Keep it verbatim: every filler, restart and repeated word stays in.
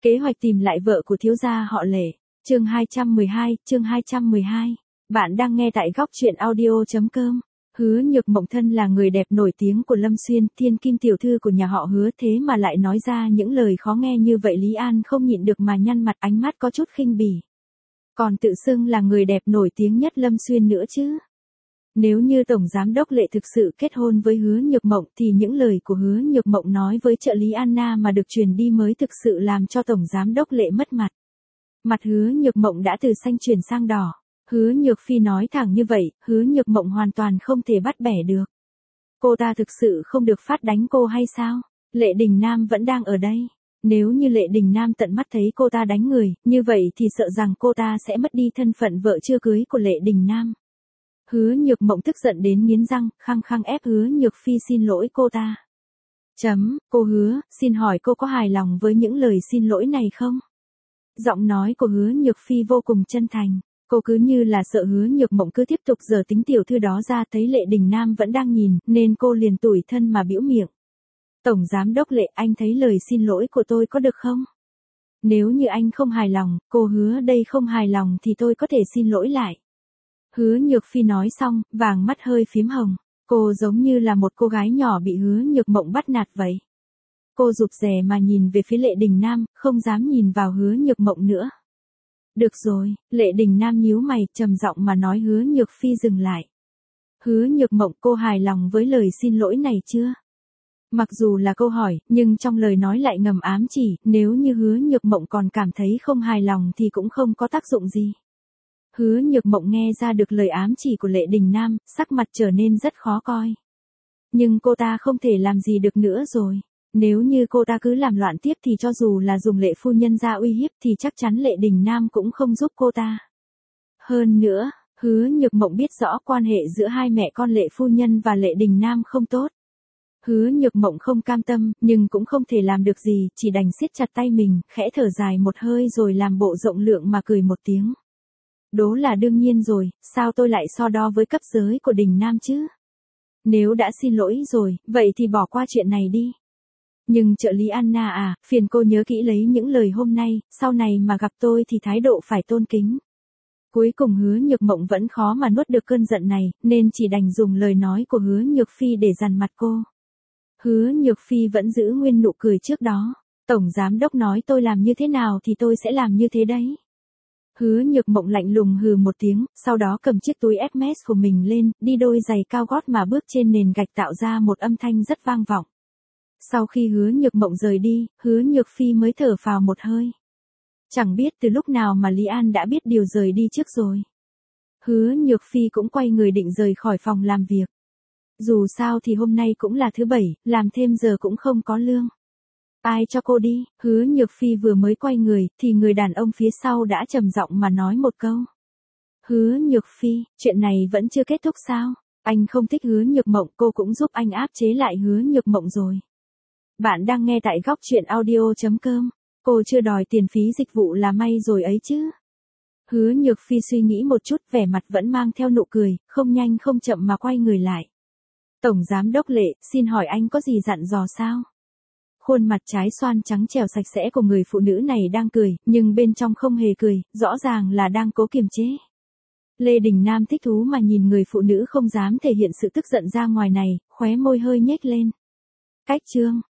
Kế hoạch tìm lại vợ của thiếu gia họ Lệ. Chương hai trăm mười hai, chương hai trăm mười hai. Bạn đang nghe tại góc truyện audio chấm com. Hứa Nhược Mộng thân là người đẹp nổi tiếng của Lâm Xuyên, thiên kim tiểu thư của nhà họ Hứa, thế mà lại nói ra những lời khó nghe như vậy, Lý An không nhịn được mà nhăn mặt, ánh mắt có chút khinh bỉ. Còn tự xưng là người đẹp nổi tiếng nhất Lâm Xuyên nữa chứ. Nếu như Tổng Giám đốc Lệ thực sự kết hôn với Hứa Nhược Mộng thì những lời của Hứa Nhược Mộng nói với trợ lý Anna mà được truyền đi mới thực sự làm cho Tổng Giám đốc Lệ mất mặt. Mặt Hứa Nhược Mộng đã từ xanh chuyển sang đỏ. Hứa Nhược Phi nói thẳng như vậy, Hứa Nhược Mộng hoàn toàn không thể bắt bẻ được. Cô ta thực sự không được phát đánh cô hay sao? Lệ Đình Nam vẫn đang ở đây. Nếu như Lệ Đình Nam tận mắt thấy cô ta đánh người, như vậy thì sợ rằng cô ta sẽ mất đi thân phận vợ chưa cưới của Lệ Đình Nam. Hứa Nhược Mộng tức giận đến nghiến răng, khăng khăng ép Hứa Nhược Phi xin lỗi cô ta. Chấm, cô Hứa, xin hỏi cô có hài lòng với những lời xin lỗi này không? Giọng nói của Hứa Nhược Phi vô cùng chân thành. Cô cứ như là sợ Hứa Nhược Mộng cứ tiếp tục giở tính tiểu thư đó ra, thấy Lệ Đình Nam vẫn đang nhìn, nên cô liền tủi thân mà bĩu miệng. Tổng Giám đốc Lệ, anh thấy lời xin lỗi của tôi có được không? Nếu như anh không hài lòng, cô Hứa đây không hài lòng thì tôi có thể xin lỗi lại. Hứa Nhược Phi nói xong, vàng mắt hơi phím hồng. Cô giống như là một cô gái nhỏ bị Hứa Nhược Mộng bắt nạt vậy. Cô rụt rè mà nhìn về phía Lệ Đình Nam, không dám nhìn vào Hứa Nhược Mộng nữa. Được rồi, Lệ Đình Nam nhíu mày, trầm giọng mà nói. Hứa Nhược Phi dừng lại. Hứa Nhược Mộng, cô hài lòng với lời xin lỗi này chưa? Mặc dù là câu hỏi, nhưng trong lời nói lại ngầm ám chỉ, nếu như Hứa Nhược Mộng còn cảm thấy không hài lòng thì cũng không có tác dụng gì. Hứa Nhược Mộng nghe ra được lời ám chỉ của Lệ Đình Nam, sắc mặt trở nên rất khó coi. Nhưng cô ta không thể làm gì được nữa rồi. Nếu như cô ta cứ làm loạn tiếp thì cho dù là dùng Lệ phu nhân ra uy hiếp thì chắc chắn Lệ Đình Nam cũng không giúp cô ta. Hơn nữa, Hứa Nhược Mộng biết rõ quan hệ giữa hai mẹ con Lệ phu nhân và Lệ Đình Nam không tốt. Hứa Nhược Mộng không cam tâm, nhưng cũng không thể làm được gì, chỉ đành siết chặt tay mình, khẽ thở dài một hơi rồi làm bộ rộng lượng mà cười một tiếng. Đố là đương nhiên rồi, sao tôi lại so đo với cấp dưới của Đình Nam chứ? Nếu đã xin lỗi rồi, vậy thì bỏ qua chuyện này đi. Nhưng trợ lý Anna à, phiền cô nhớ kỹ lấy những lời hôm nay, sau này mà gặp tôi thì thái độ phải tôn kính. Cuối cùng Hứa Nhược Mộng vẫn khó mà nuốt được cơn giận này, nên chỉ đành dùng lời nói của Hứa Nhược Phi để dằn mặt cô. Hứa Nhược Phi vẫn giữ nguyên nụ cười trước đó. Tổng Giám đốc nói tôi làm như thế nào thì tôi sẽ làm như thế đấy. Hứa Nhược Mộng lạnh lùng hừ một tiếng, sau đó cầm chiếc túi ép em của mình lên, đi đôi giày cao gót mà bước trên nền gạch tạo ra một âm thanh rất vang vọng. Sau khi Hứa Nhược Mộng rời đi, Hứa Nhược Phi mới thở phào một hơi. Chẳng biết từ lúc nào mà Lý An đã biết điều rời đi trước rồi. Hứa Nhược Phi cũng quay người định rời khỏi phòng làm việc. Dù sao thì hôm nay cũng là thứ bảy, làm thêm giờ cũng không có lương. Ai cho cô đi? Hứa Nhược Phi vừa mới quay người, thì người đàn ông phía sau đã trầm giọng mà nói một câu. Hứa Nhược Phi, chuyện này vẫn chưa kết thúc sao? Anh không thích Hứa Nhược Mộng, cô cũng giúp anh áp chế lại Hứa Nhược Mộng rồi. Bạn đang nghe tại góc truyện audio chấm com. Cô chưa đòi tiền phí dịch vụ là may rồi ấy chứ. Hứa Nhược Phi suy nghĩ một chút, vẻ mặt vẫn mang theo nụ cười, không nhanh không chậm mà quay người lại. Tổng Giám đốc Lệ, xin hỏi anh có gì dặn dò sao? Khuôn mặt trái xoan trắng trẻo sạch sẽ của người phụ nữ này đang cười, nhưng bên trong không hề cười, rõ ràng là đang cố kiềm chế. Lê Đình Nam thích thú mà nhìn người phụ nữ không dám thể hiện sự tức giận ra ngoài này, khóe môi hơi nhếch lên. Cách chương.